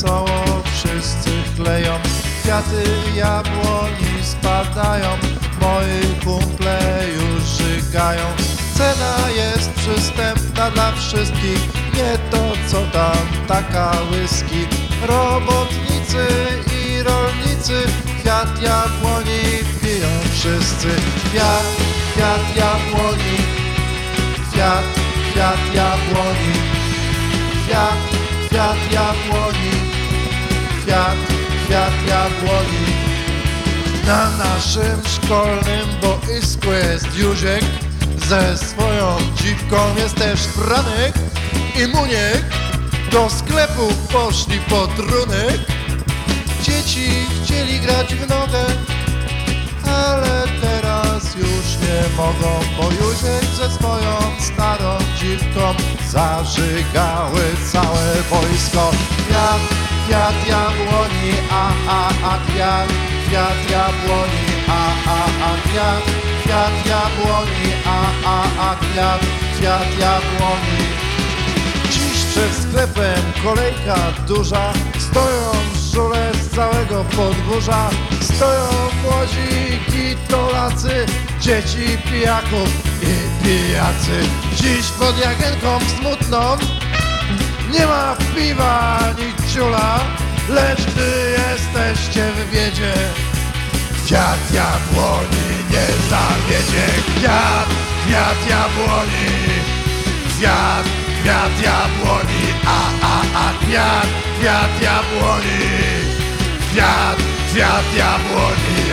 wesoło wszyscy chleją, kwiaty jabłoni spadają, moi kumple już żygają. Cena jest przystępna dla wszystkich, nie to co tam taka whisky. Robotnicy i rolnicy kwiat jabłoni piją wszyscy. Kwiat, kwiat jabłoni, kwiat, kwiat jabłoni, kwiat, kwiat jabłoni, kwiat, kwiat jabłoni. Na naszym szkolnym boisku jest Józiek, ze swoją dziwką jest też Franek i Muniek. Do sklepu poszli po trunek. Dzieci chcieli grać w nogę, ale teraz już nie mogą, bo Józiek ze swoją starą dziwką zażygały całe boisko. Kwiat, kwiat jabłoni, a kwiat, kwiat jabłoni, a kwiat, kwiat jabłoni, a kwiat, kwiat jabłoni. Dziś przed sklepem kolejka duża, stoją żule z całego podwórza, stoją młodzi gitolacy, dzieci pijaków i pijacy. Dziś pod Jagienką smutną nie ma piwa ani ciula, lecz gdy jesteście w biedzie, kwiat jabłoni nie zawiedzie. Kwiat, kwiat jabłoni, kwiat, kwiat jabłoni, a kwiat, kwiat jabłoni, kwiat, kwiat jabłoni,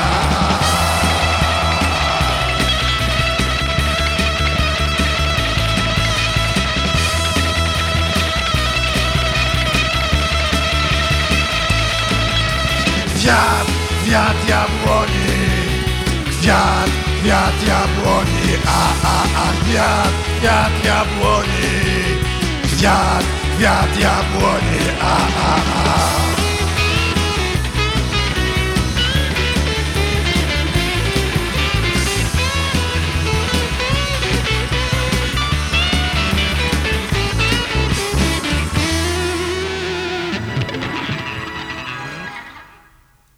Kwiat, kwiat jabłoni, kwiat, kwiat jabłoni, a kwiat, kwiat jabłoni, kwiat, kwiat jabłoni,